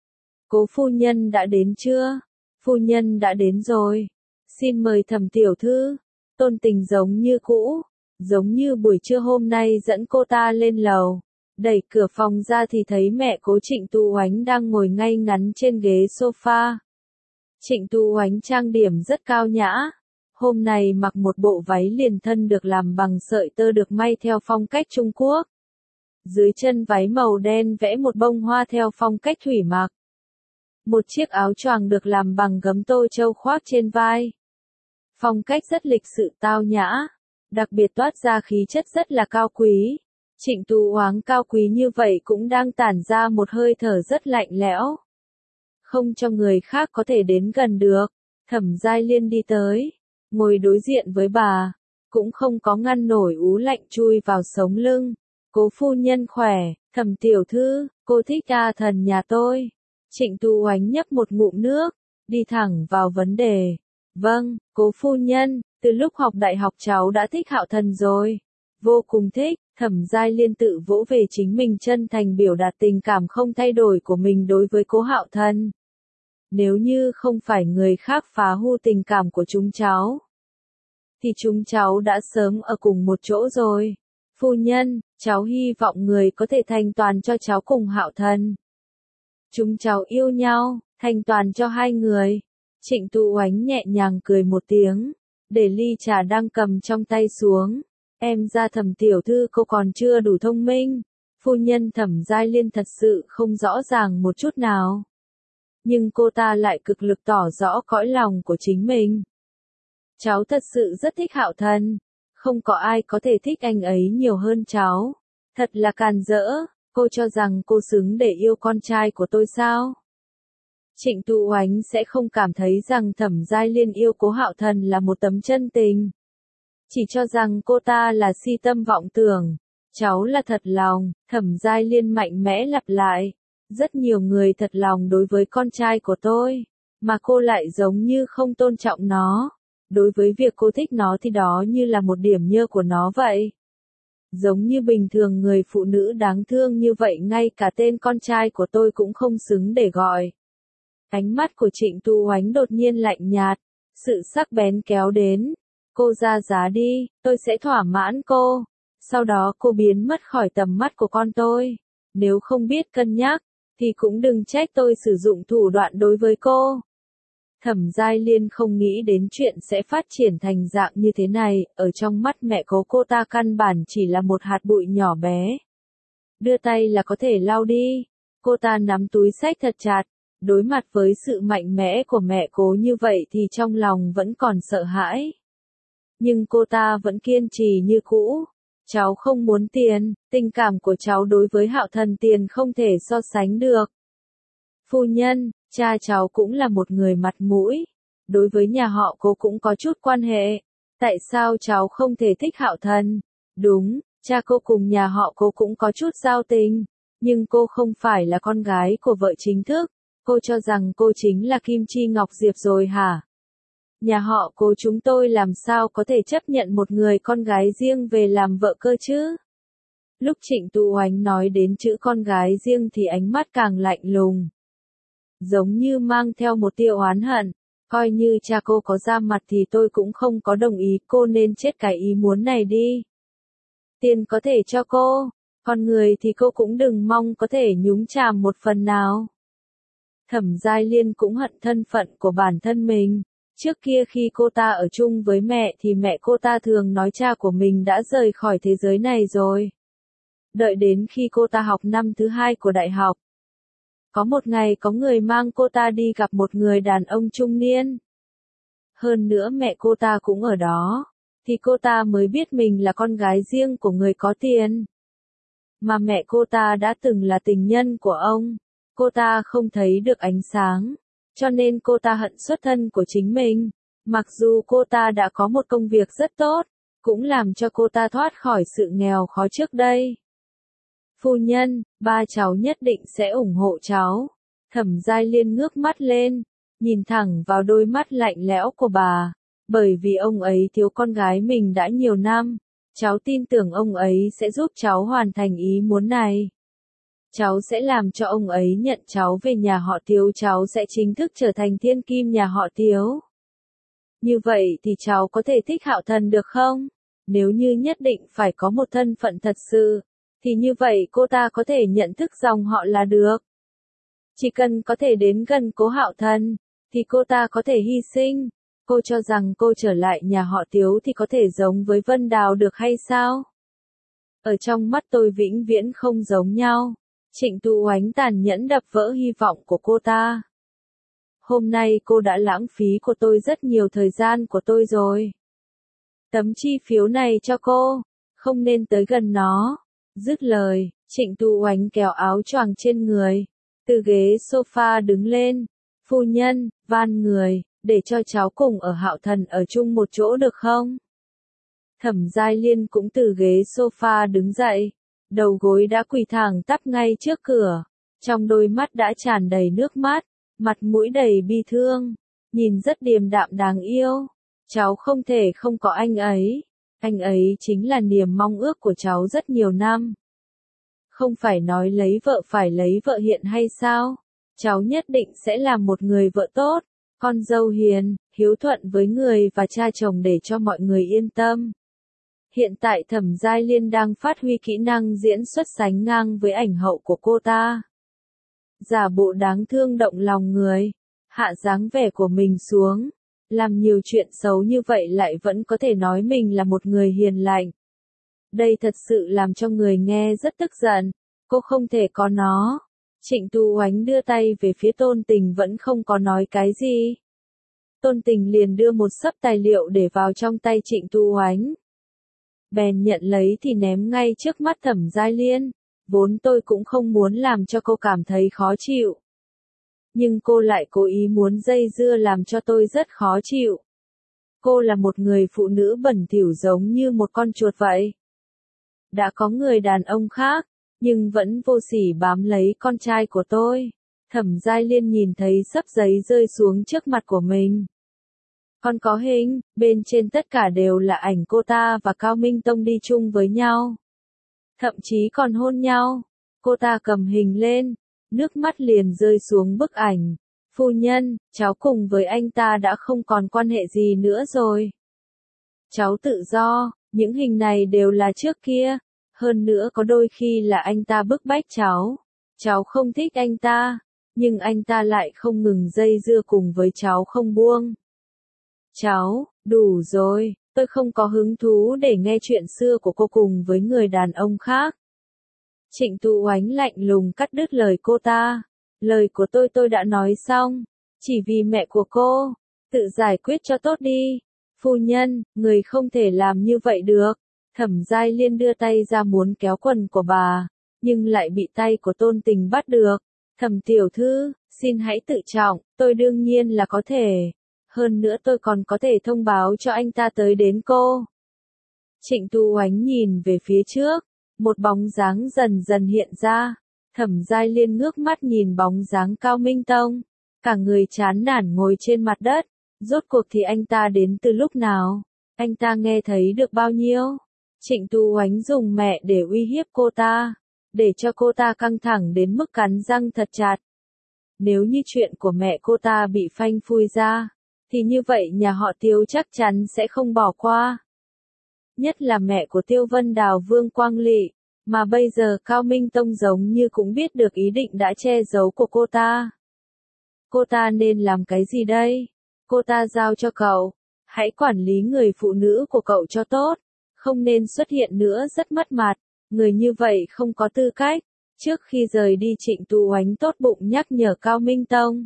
A: Cố phu nhân đã đến chưa? Phu nhân đã đến rồi. Xin mời Thẩm tiểu thư. Tôn Tình giống như cũ, giống như buổi trưa hôm nay dẫn cô ta lên lầu. Đẩy cửa phòng ra thì thấy mẹ Cố Trịnh Tú Oánh đang ngồi ngay ngắn trên ghế sofa. Trịnh Tú Oánh trang điểm rất cao nhã. Hôm nay mặc một bộ váy liền thân được làm bằng sợi tơ được may theo phong cách Trung Quốc. Dưới chân váy màu đen vẽ một bông hoa theo phong cách thủy mặc. Một chiếc áo choàng được làm bằng gấm tô châu khoác trên vai. Phong cách rất lịch sự tao nhã, đặc biệt toát ra khí chất rất là cao quý. Trịnh Tú Oánh cao quý như vậy cũng đang tản ra một hơi thở rất lạnh lẽo. Không cho người khác có thể đến gần được. Thẩm Giai Liên đi tới, ngồi đối diện với bà, cũng không có ngăn nổi ú lạnh chui vào sống lưng. Cố phu nhân khỏe, Thẩm tiểu thư, cô thích A Thần nhà tôi. Trịnh Tú Oánh nhấp một ngụm nước, đi thẳng vào vấn đề. Vâng, cố phu nhân, từ lúc học đại học cháu đã thích Hạo Thần rồi. Vô cùng thích. Thẩm Giai Liên tự vỗ về chính mình chân thành biểu đạt tình cảm không thay đổi của mình đối với Cố Hạo Thần. Nếu như không phải người khác phá hư tình cảm của chúng cháu, thì chúng cháu đã sớm ở cùng một chỗ rồi. Phu nhân, cháu hy vọng người có thể thành toàn cho cháu cùng Hạo Thần. Chúng cháu yêu nhau, thành toàn cho hai người. Trịnh Tú Oánh nhẹ nhàng cười một tiếng, để ly trà đang cầm trong tay xuống. Em ra Thẩm tiểu thư cô còn chưa đủ thông minh. Phu nhân Thẩm Giai Liên thật sự không rõ ràng một chút nào. Nhưng cô ta lại cực lực tỏ rõ cõi lòng của chính mình. Cháu thật sự rất thích Hạo Thần. Không có ai có thể thích anh ấy nhiều hơn cháu. Thật là càn rỡ, cô cho rằng cô xứng để yêu con trai của tôi sao? Trịnh Tú Oánh sẽ không cảm thấy rằng Thẩm Giai Liên yêu Cố Hạo Thần là một tấm chân tình. Chỉ cho rằng cô ta là si tâm vọng tưởng. Cháu là thật lòng, Thẩm Giai Liên mạnh mẽ lặp lại. Rất nhiều người thật lòng đối với con trai của tôi, mà cô lại giống như không tôn trọng nó. Đối với việc cô thích nó thì đó như là một điểm nhơ của nó vậy. Giống như bình thường người phụ nữ đáng thương như vậy ngay cả tên con trai của tôi cũng không xứng để gọi. Ánh mắt của Trịnh Tú Oánh đột nhiên lạnh nhạt, sự sắc bén kéo đến. Cô ra giá đi, tôi sẽ thỏa mãn cô. Sau đó cô biến mất khỏi tầm mắt của con tôi. Nếu không biết cân nhắc, thì cũng đừng trách tôi sử dụng thủ đoạn đối với cô. Thẩm Giai Liên không nghĩ đến chuyện sẽ phát triển thành dạng như thế này, ở trong mắt mẹ cô ta căn bản chỉ là một hạt bụi nhỏ bé. Đưa tay là có thể lau đi. Cô ta nắm túi xách thật chặt, đối mặt với sự mạnh mẽ của mẹ Cố như vậy thì trong lòng vẫn còn sợ hãi. Nhưng cô ta vẫn kiên trì như cũ. Cháu không muốn tiền, tình cảm của cháu đối với Hạo Thần tiền không thể so sánh được. Phu nhân, cha cháu cũng là một người mặt mũi. Đối với nhà họ Cố cũng có chút quan hệ. Tại sao cháu không thể thích Hạo Thần? Đúng, cha cô cùng nhà họ Cố cũng có chút giao tình. Nhưng cô không phải là con gái của vợ chính thức. Cô cho rằng cô chính là Kim Chi Ngọc Diệp rồi hả? Nhà họ Cố chúng tôi làm sao có thể chấp nhận một người con gái riêng về làm vợ cơ chứ? Lúc Trịnh Tú Oánh nói đến chữ con gái riêng thì ánh mắt càng lạnh lùng. Giống như mang theo một tia oán hận. Coi như cha cô có ra mặt thì tôi cũng không có đồng ý, cô nên chết cái ý muốn này đi. Tiền có thể cho cô, còn người thì cô cũng đừng mong có thể nhúng chàm một phần nào. Thẩm Giai Liên cũng hận thân phận của bản thân mình. Trước kia khi cô ta ở chung với mẹ thì mẹ cô ta thường nói cha của mình đã rời khỏi thế giới này rồi. Đợi đến khi cô ta học năm thứ 2 của đại học. Có một ngày có người mang cô ta đi gặp một người đàn ông trung niên. Hơn nữa mẹ cô ta cũng ở đó. Thì cô ta mới biết mình là con gái riêng của người có tiền. Mà mẹ cô ta đã từng là tình nhân của ông. Cô ta không thấy được ánh sáng. Cho nên cô ta hận xuất thân của chính mình. Mặc dù cô ta đã có một công việc rất tốt, cũng làm cho cô ta thoát khỏi sự nghèo khó trước đây. Phu nhân, ba cháu nhất định sẽ ủng hộ cháu. Thẩm Giai Liên ngước mắt lên, nhìn thẳng vào đôi mắt lạnh lẽo của bà, bởi vì ông ấy thiếu con gái mình đã nhiều năm, cháu tin tưởng ông ấy sẽ giúp cháu hoàn thành ý muốn này. Cháu sẽ làm cho ông ấy nhận cháu về nhà họ Tiếu, cháu sẽ chính thức trở thành thiên kim nhà họ Tiếu. Như vậy thì cháu có thể thích Hạo Thần được không? Nếu như nhất định phải có một thân phận thật sự, thì như vậy cô ta có thể nhận thức dòng họ là được. Chỉ cần có thể đến gần Cố Hạo Thần, thì cô ta có thể hy sinh. Cô cho rằng cô trở lại nhà họ Tiếu thì có thể giống với Vân Đào được hay sao? Ở trong mắt tôi vĩnh viễn không giống nhau. Trịnh Tú Oánh tàn nhẫn đập vỡ hy vọng của cô ta. Hôm nay cô đã lãng phí của tôi rất nhiều thời gian của tôi rồi. Tấm chi phiếu này cho cô, không nên tới gần nó. Dứt lời, Trịnh Tú Oánh kéo áo choàng trên người, từ ghế sofa đứng lên. Phu nhân, van người, để cho cháu cùng ở Hạo Thần ở chung một chỗ được không? Thẩm Giai Liên cũng từ ghế sofa đứng dậy, đầu gối đã quỳ thẳng tắp ngay trước cửa, trong đôi mắt đã tràn đầy nước mắt, mặt mũi đầy bi thương, nhìn rất điềm đạm đáng yêu. Cháu không thể không có anh ấy chính là niềm mong ước của cháu rất nhiều năm. Không phải nói lấy vợ phải lấy vợ hiện hay sao? Cháu nhất định sẽ là một người vợ tốt, con dâu hiền, hiếu thuận với người và cha chồng để cho mọi người yên tâm. Hiện tại Thẩm Giai Liên đang phát huy kỹ năng diễn xuất sánh ngang với ảnh hậu của cô ta. Giả bộ đáng thương động lòng người, hạ dáng vẻ của mình xuống, làm nhiều chuyện xấu như vậy lại vẫn có thể nói mình là một người hiền lành. Đây thật sự làm cho người nghe rất tức giận, cô không thể có nó. Trịnh Tú Oánh đưa tay về phía Tôn Tình vẫn không có nói cái gì. Tôn Tình liền đưa một xấp tài liệu để vào trong tay Trịnh Tú Oánh. Bèn nhận lấy thì ném ngay trước mắt Thẩm Giai Liên, vốn tôi cũng không muốn làm cho cô cảm thấy khó chịu. Nhưng cô lại cố ý muốn dây dưa làm cho tôi rất khó chịu. Cô là một người phụ nữ bẩn thỉu giống như một con chuột vậy. Đã có người đàn ông khác, nhưng vẫn vô sỉ bám lấy con trai của tôi. Thẩm Giai Liên nhìn thấy xấp giấy rơi xuống trước mặt của mình. Còn có hình, bên trên tất cả đều là ảnh cô ta và Cao Minh Tông đi chung với nhau. Thậm chí còn hôn nhau. Cô ta cầm hình lên, nước mắt liền rơi xuống bức ảnh. Phu nhân, cháu cùng với anh ta đã không còn quan hệ gì nữa rồi. Cháu tự do, những hình này đều là trước kia. Hơn nữa có đôi khi là anh ta bức bách cháu. Cháu không thích anh ta, nhưng anh ta lại không ngừng dây dưa cùng với cháu không buông. Cháu, đủ rồi, tôi không có hứng thú để nghe chuyện xưa của cô cùng với người đàn ông khác. Trịnh Tú Oánh lạnh lùng cắt đứt lời cô ta. Lời của tôi đã nói xong, chỉ vì mẹ của cô, tự giải quyết cho tốt đi. Phu nhân, người không thể làm như vậy được. Thẩm Giai Liên đưa tay ra muốn kéo quần của bà, nhưng lại bị tay của Tôn Tình bắt được. Thẩm tiểu thư, xin hãy tự trọng, tôi đương nhiên là có thể. Hơn nữa tôi còn có thể thông báo cho anh ta tới đến cô. Trịnh Tú Oánh nhìn về phía trước, một bóng dáng dần dần hiện ra. Thẩm Giai Liên ngước mắt nhìn bóng dáng Cao Minh Tông, cả người chán nản ngồi trên mặt đất. Rốt cuộc thì anh ta đến từ lúc nào? Anh ta nghe thấy được bao nhiêu? Trịnh Tú Oánh dùng mẹ để uy hiếp cô ta, để cho cô ta căng thẳng đến mức cắn răng thật chặt. Nếu như chuyện của mẹ cô ta bị phanh phui ra, thì như vậy nhà họ Tiêu chắc chắn sẽ không bỏ qua. Nhất là mẹ của Tiêu Vân Đào Vương Quang Lị, mà bây giờ Cao Minh Tông giống như cũng biết được ý định đã che giấu của cô ta. Cô ta nên làm cái gì đây? Cô ta giao cho cậu, hãy quản lý người phụ nữ của cậu cho tốt, không nên xuất hiện nữa rất mất mặt, người như vậy không có tư cách. Trước khi rời đi Trịnh Tú Oánh tốt bụng nhắc nhở Cao Minh Tông.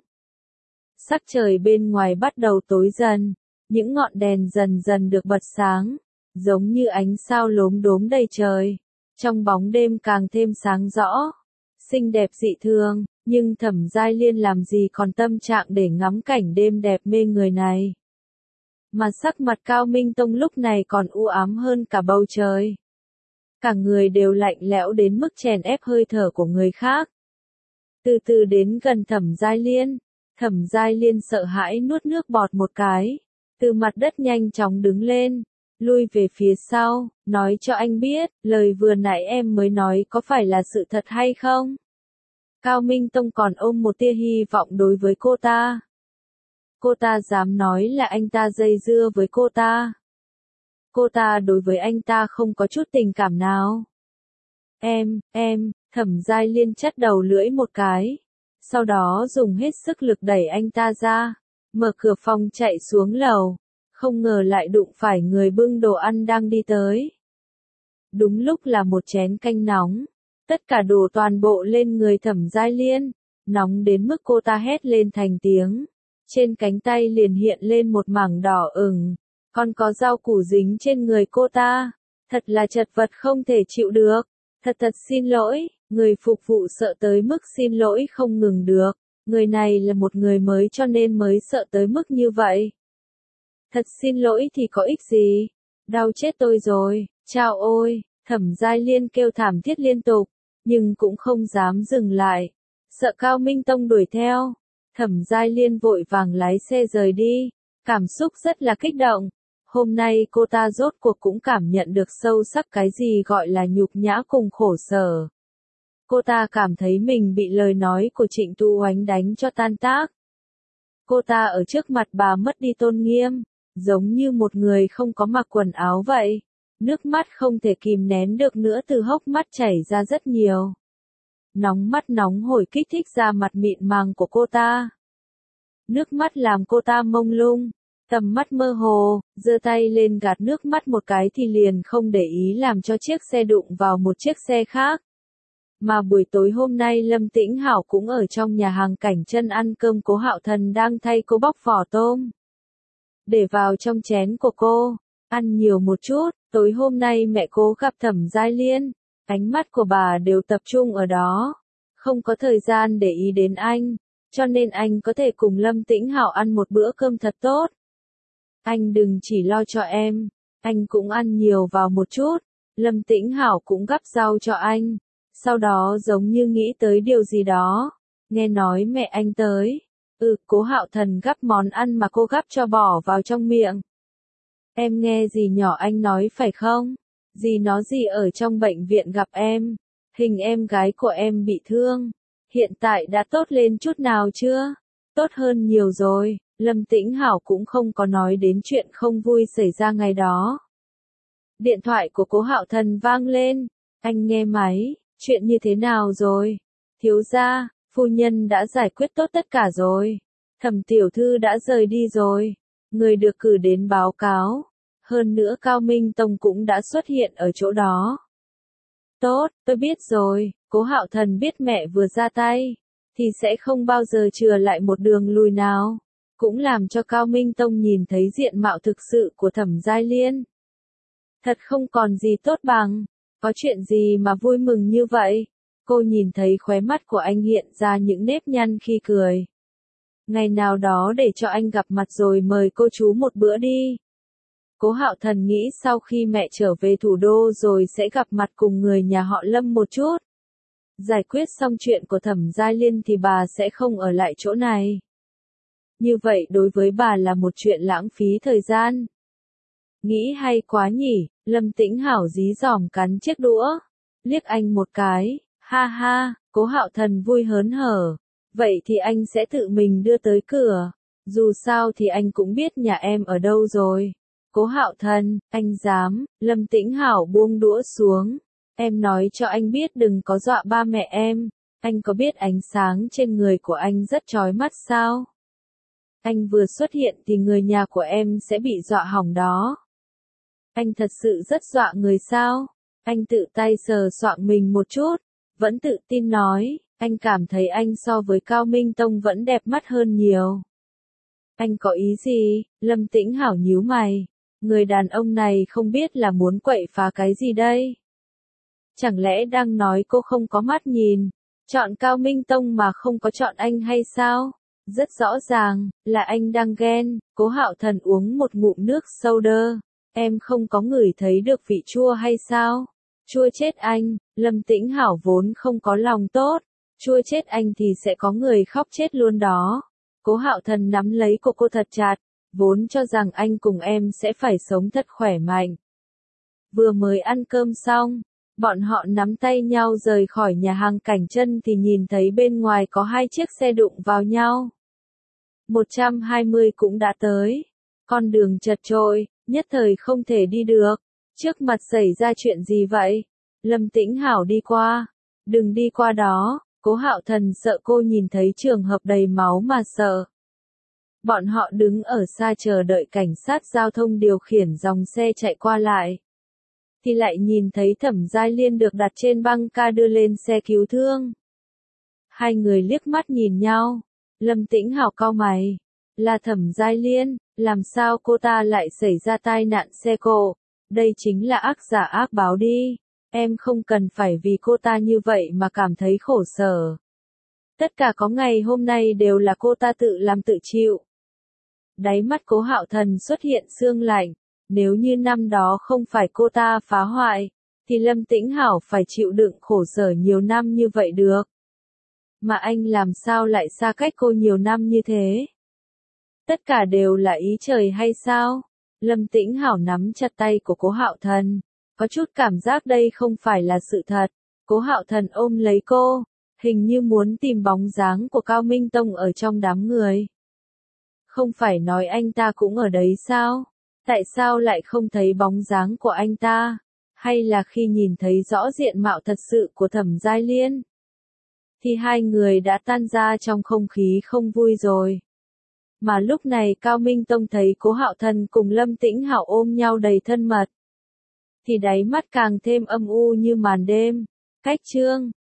A: Sắc trời bên ngoài bắt đầu tối dần, những ngọn đèn dần dần được bật sáng, giống như ánh sao lốm đốm đầy trời, trong bóng đêm càng thêm sáng rõ, xinh đẹp dị thường, nhưng Thẩm Giai Liên làm gì còn tâm trạng để ngắm cảnh đêm đẹp mê người này. Mà sắc mặt Cao Minh Tông lúc này còn u ám hơn cả bầu trời. Cả người đều lạnh lẽo đến mức chèn ép hơi thở của người khác. từ từ đến gần Thẩm Giai Liên. Thẩm Giai Liên sợ hãi nuốt nước bọt một cái, từ mặt đất nhanh chóng đứng lên, lui về phía sau, nói cho anh biết, lời vừa nãy em mới nói có phải là sự thật hay không? Cao Minh Tông còn ôm một tia hy vọng đối với cô ta. Cô ta dám nói là anh ta dây dưa với cô ta. Cô ta đối với anh ta không có chút tình cảm nào. Thẩm Giai Liên chắt đầu lưỡi một cái. Sau đó dùng hết sức lực đẩy anh ta ra. Mở cửa phòng chạy xuống lầu. Không ngờ lại đụng phải người bưng đồ ăn đang đi tới. Đúng lúc là một chén canh nóng. Tất cả đổ toàn bộ lên người Thẩm Giai Liên. Nóng đến mức cô ta hét lên thành tiếng. Trên cánh tay liền hiện lên một mảng đỏ ửng. Còn có rau củ dính trên người cô ta. Thật là chật vật không thể chịu được. Thật xin lỗi, người phục vụ sợ tới mức xin lỗi không ngừng được. Người này là một người mới cho nên mới sợ tới mức như vậy. Thật xin lỗi thì có ích gì? Đau chết tôi rồi, chao ôi, Thẩm Giai Liên kêu thảm thiết liên tục, nhưng cũng không dám dừng lại. Sợ Cao Minh Tông đuổi theo. Thẩm Giai Liên vội vàng lái xe rời đi, cảm xúc rất là kích động. Hôm nay cô ta rốt cuộc cũng cảm nhận được sâu sắc cái gì gọi là nhục nhã cùng khổ sở. Cô ta cảm thấy mình bị lời nói của Trịnh Tú Oánh đánh cho tan tác. Cô ta ở trước mặt bà mất đi tôn nghiêm, giống như một người không có mặc quần áo vậy. Nước mắt không thể kìm nén được nữa từ hốc mắt chảy ra rất nhiều. Nóng mắt nóng hổi kích thích ra mặt mịn màng của cô ta. Nước mắt làm cô ta mông lung. Tầm mắt mơ hồ, giơ tay lên gạt nước mắt một cái thì liền không để ý làm cho chiếc xe đụng vào một chiếc xe khác. Mà buổi tối hôm nay Lâm Tĩnh Hảo cũng ở trong nhà hàng Cảnh Chân ăn cơm, Cố Hạo Thần đang thay cô bóc vỏ tôm. Để vào trong chén của cô, ăn nhiều một chút, tối hôm nay mẹ cố gặp Thẩm Giai Liên, ánh mắt của bà đều tập trung ở đó. Không có thời gian để ý đến anh, cho nên anh có thể cùng Lâm Tĩnh Hảo ăn một bữa cơm thật tốt. Anh đừng chỉ lo cho em, anh cũng ăn nhiều vào một chút. Lâm Tĩnh Hảo cũng gắp rau cho anh. Sau đó giống như nghĩ tới điều gì đó. Nghe nói mẹ anh tới. Cố Hạo Thần gắp món ăn mà cô gắp cho bỏ vào trong miệng. Em nghe dì nhỏ anh nói phải không? Dì nói gì ở trong bệnh viện gặp em. Hình em gái của em bị thương. Hiện tại đã tốt lên chút nào chưa? Tốt hơn nhiều rồi. Lâm Tĩnh Hảo cũng không có nói đến chuyện không vui xảy ra ngày đó. Điện thoại của Cố Hạo Thần vang lên. Anh nghe máy, chuyện như thế nào rồi? Thiếu gia, phu nhân đã giải quyết tốt tất cả rồi. Thẩm tiểu thư đã rời đi rồi. Người được cử đến báo cáo. Hơn nữa Cao Minh Tông cũng đã xuất hiện ở chỗ đó. Tốt, tôi biết rồi. Cố Hạo Thần biết mẹ vừa ra tay, thì sẽ không bao giờ chừa lại một đường lùi nào. Cũng làm cho Cao Minh Tông nhìn thấy diện mạo thực sự của Thẩm Giai Liên. Thật không còn gì tốt bằng. Có chuyện gì mà vui mừng như vậy? Cô nhìn thấy khóe mắt của anh hiện ra những nếp nhăn khi cười. Ngày nào đó để cho anh gặp mặt rồi mời cô chú một bữa đi. Cố Hạo Thần nghĩ sau khi mẹ trở về thủ đô rồi sẽ gặp mặt cùng người nhà họ Lâm một chút. Giải quyết xong chuyện của Thẩm Giai Liên thì bà sẽ không ở lại chỗ này. Như vậy đối với bà là một chuyện lãng phí thời gian. Nghĩ hay quá nhỉ, Lâm Tĩnh Hảo dí dỏm cắn chiếc đũa. Liếc anh một cái, ha ha, Cố Hạo Thần vui hớn hở. Vậy thì anh sẽ tự mình đưa tới cửa. Dù sao thì anh cũng biết nhà em ở đâu rồi. Cố Hạo Thần, anh dám. Lâm Tĩnh Hảo buông đũa xuống. Em nói cho anh biết đừng có dọa ba mẹ em. Anh có biết ánh sáng trên người của anh rất chói mắt sao? Anh vừa xuất hiện thì người nhà của em sẽ bị dọa hỏng đó. Anh thật sự rất dọa người sao? Anh tự tay sờ soạng mình một chút, vẫn tự tin nói, anh cảm thấy anh so với Cao Minh Tông vẫn đẹp mắt hơn nhiều. Anh có ý gì? Lâm Tĩnh Hảo nhíu mày. Người đàn ông này không biết là muốn quậy phá cái gì đây? Chẳng lẽ đang nói cô không có mắt nhìn, chọn Cao Minh Tông mà không có chọn anh hay sao? Rất rõ ràng, là anh đang ghen. Cố Hạo Thần uống một ngụm nước soda. Em không có ngửi thấy được vị chua hay sao? Chua chết anh. Lâm Tĩnh Hảo vốn không có lòng tốt, Chua chết anh thì sẽ có người khóc chết luôn đó. Cố Hạo Thần nắm lấy cô thật chặt, vốn cho rằng anh cùng em sẽ phải sống thật khỏe mạnh. Vừa mới ăn cơm xong, bọn họ nắm tay nhau rời khỏi nhà hàng Cảnh Chân thì nhìn thấy bên ngoài có hai chiếc xe đụng vào nhau. 120 cũng đã tới. Con đường chật chội, nhất thời không thể đi được. Trước mặt xảy ra chuyện gì vậy? Lâm Tĩnh Hảo đi qua. Đừng đi qua đó. Cố Hạo Thần sợ cô nhìn thấy trường hợp đầy máu mà sợ. Bọn họ đứng ở xa chờ đợi cảnh sát giao thông điều khiển dòng xe chạy qua lại. Thì lại nhìn thấy Thẩm Giai Liên được đặt trên băng ca đưa lên xe cứu thương. Hai người liếc mắt nhìn nhau. Lâm Tĩnh Hảo cau mày. Là Thẩm Giai Liên, làm sao cô ta lại xảy ra tai nạn xe cộ? Đây chính là ác giả ác báo đi. Em không cần phải vì cô ta như vậy mà cảm thấy khổ sở. Tất cả có ngày hôm nay đều là cô ta tự làm tự chịu. Đáy mắt Cố Hạo Thần xuất hiện sương lạnh. Nếu như năm đó không phải cô ta phá hoại, thì Lâm Tĩnh Hảo phải chịu đựng khổ sở nhiều năm như vậy được. Mà anh làm sao lại xa cách cô nhiều năm như thế? Tất cả đều là ý trời hay sao? Lâm Tĩnh Hảo nắm chặt tay của Cố Hạo Thần, có chút cảm giác đây không phải là sự thật. Cố Hạo Thần ôm lấy cô, hình như muốn tìm bóng dáng của Cao Minh Tông ở trong đám người. Không phải nói anh ta cũng ở đấy sao? Tại sao lại không thấy bóng dáng của anh ta? Hay là khi nhìn thấy rõ diện mạo thật sự của Thẩm Giai Liên, thì hai người đã tan ra trong không khí không vui rồi. Mà lúc này Cao Minh Tông thấy Cố Hạo Thần cùng Lâm Tĩnh Hảo ôm nhau đầy thân mật, thì đáy mắt càng thêm âm u như màn đêm. Cách chương